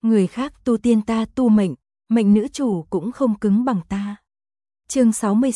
người khác tu tiên ta tu mệnh, mệnh nữ chủ cũng không cứng bằng ta. Chương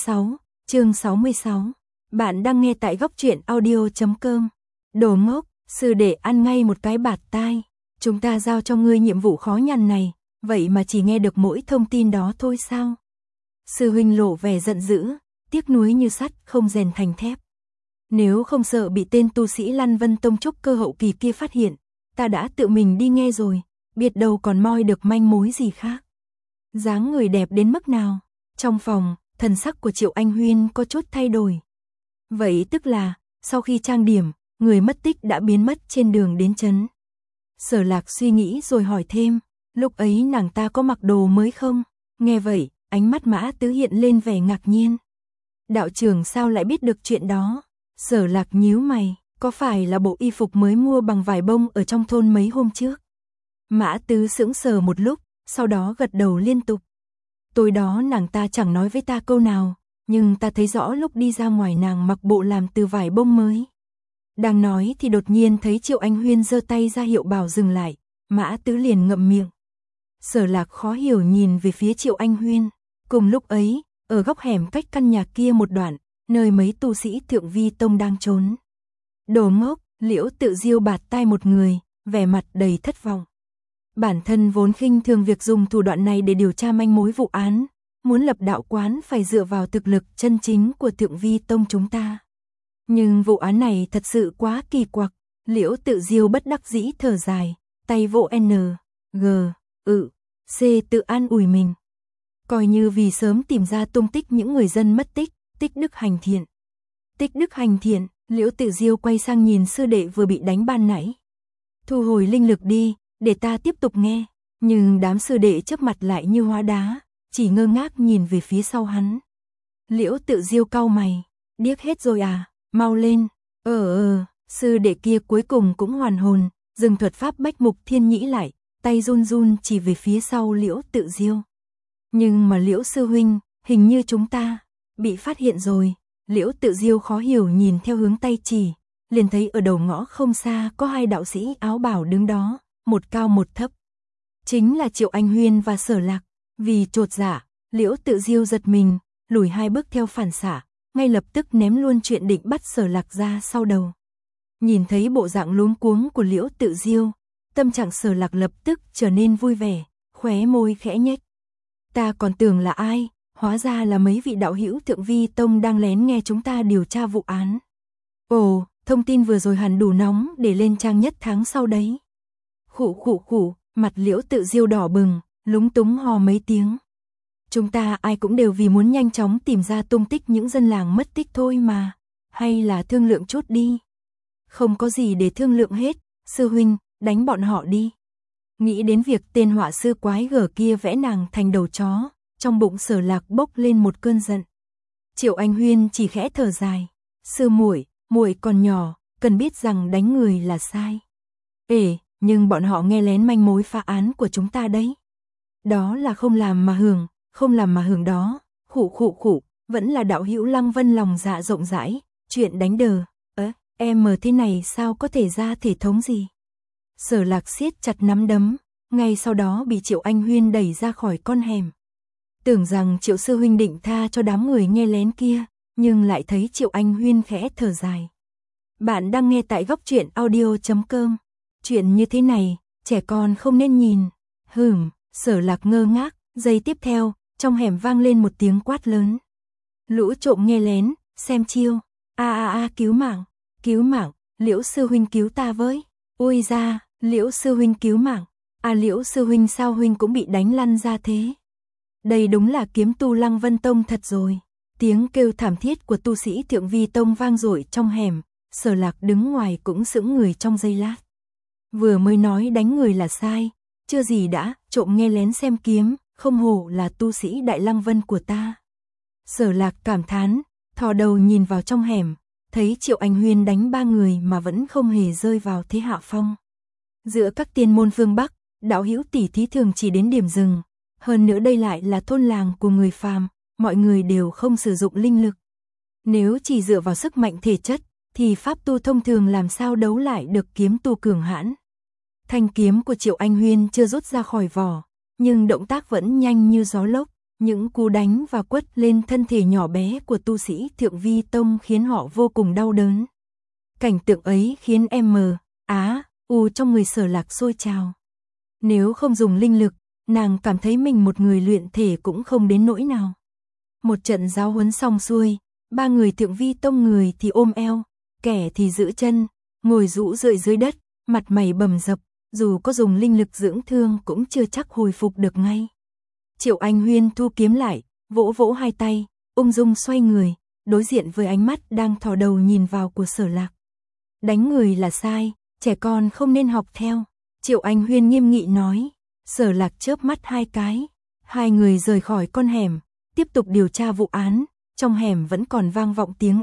66. Bạn đang nghe tại góc truyện audio.com. Đồ ngốc, sư đệ ăn ngay một cái bạt tai. Chúng ta giao cho ngươi nhiệm vụ khó nhằn này, vậy mà chỉ nghe được mỗi thông tin đó thôi sao? Sư huynh lộ vẻ giận dữ, tiếc nuối như sắt không rèn thành thép. Nếu không sợ bị tên tu sĩ Lăn Vân Tông trúc cơ hậu kỳ kia phát hiện, ta đã tự mình đi nghe rồi, biết đâu còn moi được manh mối gì khác. Dáng người đẹp đến mức nào? Trong phòng, thần sắc của Triệu Anh Huyên có chút thay đổi. Vậy tức là, sau khi trang điểm, người mất tích đã biến mất trên đường đến trấn. Sở Lạc suy nghĩ rồi hỏi thêm, lúc ấy nàng ta có mặc đồ mới không? Nghe vậy, ánh mắt Mã Tứ hiện lên vẻ ngạc nhiên. Đạo trưởng sao lại biết được chuyện đó? Sở Lạc nhíu mày, có phải là bộ y phục mới mua bằng vải bông ở trong thôn mấy hôm trước? Mã Tứ sững sờ một lúc, sau đó gật đầu liên tục. Tối đó nàng ta chẳng nói với ta câu nào, nhưng ta thấy rõ lúc đi ra ngoài nàng mặc bộ làm từ vải bông mới. Đang nói thì đột nhiên thấy Triệu Anh Huyên giơ tay ra hiệu bảo dừng lại, Mã Tứ liền ngậm miệng. Sở Lạc khó hiểu nhìn về phía Triệu Anh Huyên. Cùng lúc ấy, ở góc hẻm cách căn nhà kia một đoạn, nơi mấy tu sĩ Thượng Vi Tông đang trốn. Đồ ngốc, Liễu Tự Diêu bạt tai một người, vẻ mặt đầy thất vọng. Bản thân vốn khinh thường việc dùng thủ đoạn này để điều tra manh mối vụ án, muốn lập đạo quán phải dựa vào thực lực chân chính của Thượng Vi Tông chúng ta. Nhưng vụ án này thật sự quá kỳ quặc, Liễu Tự Diêu bất đắc dĩ thở dài, tay vỗ N, G, C tự an ủi mình. Coi như vì sớm tìm ra tung tích những người dân mất tích, tích đức hành thiện. Tích đức hành thiện, Liễu Tự Diêu quay sang nhìn sư đệ vừa bị đánh ban nãy. Thu hồi linh lực đi, để ta tiếp tục nghe. Nhưng đám sư đệ chớp mặt lại như hóa đá, chỉ ngơ ngác nhìn về phía sau hắn. Liễu Tự Diêu cau mày, điếc hết rồi à, mau lên. Sư đệ kia cuối cùng cũng hoàn hồn, dừng thuật pháp Bách Mục Thiên Nhĩ lại, tay run run chỉ về phía sau Liễu Tự Diêu. Nhưng mà Liễu sư huynh, hình như chúng ta bị phát hiện rồi. Liễu Tự Diêu khó hiểu nhìn theo hướng tay chỉ, liền thấy ở đầu ngõ không xa có hai đạo sĩ áo bảo đứng đó, một cao một thấp. Chính là Triệu Anh Huyên và Sở Lạc. Vì chột dạ, Liễu Tự Diêu giật mình, lùi hai bước theo phản xạ, ngay lập tức ném luôn chuyện định bắt Sở Lạc ra sau đầu. Nhìn thấy bộ dạng luống cuống của Liễu Tự Diêu, tâm trạng Sở Lạc lập tức trở nên vui vẻ, khóe môi khẽ nhếch. Ta còn tưởng là ai, hóa ra là mấy vị đạo hữu Thượng Vi Tông đang lén nghe chúng ta điều tra vụ án. Ồ, thông tin vừa rồi hẳn đủ nóng để lên trang nhất tháng sau đấy. Khụ, mặt Liễu Tự Diêu đỏ bừng, lúng túng hò mấy tiếng. Chúng ta ai cũng đều vì muốn nhanh chóng tìm ra tung tích những dân làng mất tích thôi mà, hay là thương lượng chút đi. Không có gì để thương lượng hết, sư huynh, đánh bọn họ đi. Nghĩ đến việc tên họa sư quái gở kia vẽ nàng thành đầu chó, trong bụng Sở Lạc bốc lên một cơn giận. Triệu Anh Huyên chỉ khẽ thở dài, sư muội còn nhỏ, cần biết rằng đánh người là sai. Nhưng bọn họ nghe lén manh mối phá án của chúng ta đấy. Đó là không làm mà hưởng đó. Khụ, vẫn là đạo hữu Lăng Vân lòng dạ rộng rãi, chuyện đánh đờ. Em thế này sao có thể ra thể thống gì? Sở Lạc siết chặt nắm đấm, ngay sau đó bị Triệu Anh Huyên đẩy ra khỏi con hẻm. Tưởng rằng Triệu sư huynh định tha cho đám người nghe lén kia, nhưng lại thấy Triệu Anh Huyên khẽ thở dài. Bạn đang nghe tại góc truyện audio.com. Chuyện như thế này, trẻ con không nên nhìn. Sở Lạc ngơ ngác, giây tiếp theo, trong hẻm vang lên một tiếng quát lớn. Lũ trộm nghe lén, xem chiêu. Cứu mạng, Liễu sư huynh cứu ta với. Ôi da, Liễu sư huynh cứu mạng. Liễu sư huynh sao huynh cũng bị đánh lăn ra thế? Đây đúng là kiếm tu Lăng Vân Tông thật rồi. Tiếng kêu thảm thiết của tu sĩ Thượng Vi Tông vang dội trong hẻm, Sở Lạc đứng ngoài cũng sững người trong giây lát. Vừa mới nói đánh người là sai, chưa gì đã, trộm nghe lén xem kiếm, không hổ là tu sĩ Đại Lăng Vân của ta. Sở Lạc cảm thán, thò đầu nhìn vào trong hẻm, thấy Triệu Anh Huyên đánh 3 người mà vẫn không hề rơi vào thế hạ phong. Giữa các tiên môn phương Bắc, đạo hữu tỷ thí thường chỉ đến điểm dừng, hơn nữa đây lại là thôn làng của người phàm, mọi người đều không sử dụng linh lực. Nếu chỉ dựa vào sức mạnh thể chất, thì pháp tu thông thường làm sao đấu lại được kiếm tu cường hãn. Thanh kiếm của Triệu Anh Huyên chưa rút ra khỏi vỏ, nhưng động tác vẫn nhanh như gió lốc, những cú đánh và quất lên thân thể nhỏ bé của tu sĩ Thượng Vi Tông khiến họ vô cùng đau đớn. Cảnh tượng ấy khiến trong người Sở Lạc sôi trào. Nếu không dùng linh lực, nàng cảm thấy mình một người luyện thể cũng không đến nỗi nào. Một trận giáo huấn xong xuôi, ba người Thượng Vi Tông người thì ôm eo, kẻ thì giữ chân, ngồi rũ rượi dưới đất, mặt mày bầm dập, dù có dùng linh lực dưỡng thương cũng chưa chắc hồi phục được ngay. Triệu Anh Huyên thu kiếm lại, vỗ vỗ hai tay, ung dung xoay người, đối diện với ánh mắt đang thò đầu nhìn vào của Sở Lạc. Đánh người là sai, trẻ con không nên học theo. Triệu Anh Huyên nghiêm nghị nói. Sở Lạc chớp mắt hai cái. Hai người rời khỏi con hẻm, tiếp tục điều tra vụ án. Trong hẻm vẫn còn vang vọng tiếng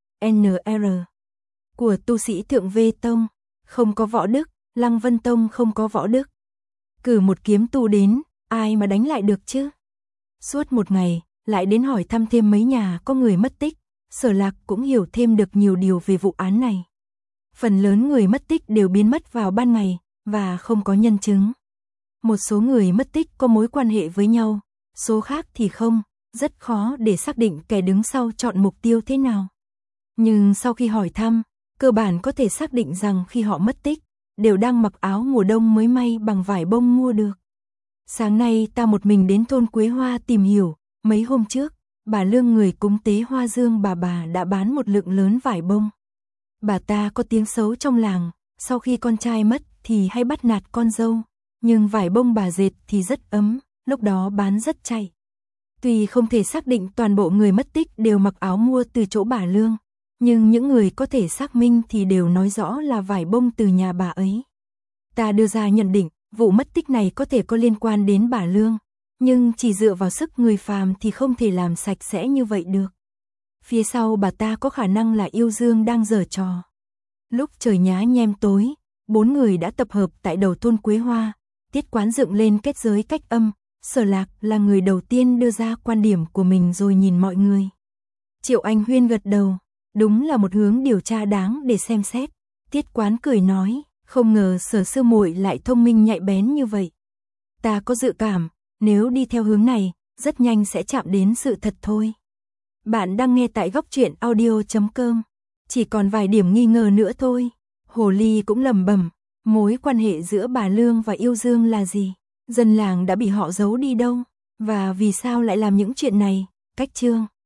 NR của tu sĩ Thượng Vê Tông. Không có võ đức, Lăng Vân Tông không có võ đức. Cử một kiếm tu đến, ai mà đánh lại được chứ? Suốt một ngày, lại đến hỏi thăm thêm mấy nhà có người mất tích. Sở Lạc cũng hiểu thêm được nhiều điều về vụ án này. Phần lớn người mất tích đều biến mất vào ban ngày, và không có nhân chứng. Một số người mất tích có mối quan hệ với nhau, số khác thì không, rất khó để xác định kẻ đứng sau chọn mục tiêu thế nào. Nhưng sau khi hỏi thăm, cơ bản có thể xác định rằng khi họ mất tích, đều đang mặc áo mùa đông mới may bằng vải bông mua được. Sáng nay ta một mình đến thôn Quế Hoa tìm hiểu, mấy hôm trước, bà Lương người cúng tế Hoa Dương bà đã bán một lượng lớn vải bông. Bà ta có tiếng xấu trong làng, sau khi con trai mất thì hay bắt nạt con dâu, nhưng vải bông bà dệt thì rất ấm, lúc đó bán rất chạy. Tuy không thể xác định toàn bộ người mất tích đều mặc áo mua từ chỗ bà Lương, nhưng những người có thể xác minh thì đều nói rõ là vải bông từ nhà bà ấy. Ta đưa ra nhận định, vụ mất tích này có thể có liên quan đến bà Lương, nhưng chỉ dựa vào sức người phàm thì không thể làm sạch sẽ như vậy được. Phía sau bà ta có khả năng là Yêu Dương đang giở trò. Lúc trời nhá nhem tối, 4 người đã tập hợp tại đầu thôn Quế Hoa, Tiết Quán dựng lên kết giới cách âm, Sở Lạc là người đầu tiên đưa ra quan điểm của mình rồi nhìn mọi người. Triệu Anh Huyên gật đầu, đúng là một hướng điều tra đáng để xem xét. Tiết Quán cười nói, không ngờ Sở sư muội lại thông minh nhạy bén như vậy. Ta có dự cảm, nếu đi theo hướng này, rất nhanh sẽ chạm đến sự thật thôi. Bạn đang nghe tại Góc Truyện Audio.com. Chỉ còn vài điểm nghi ngờ nữa thôi. Hồ Ly cũng lẩm bẩm, mối quan hệ giữa bà Lương và Yêu Dương là gì? Dân làng đã bị họ giấu đi đâu? Và vì sao lại làm những chuyện này? Cách chương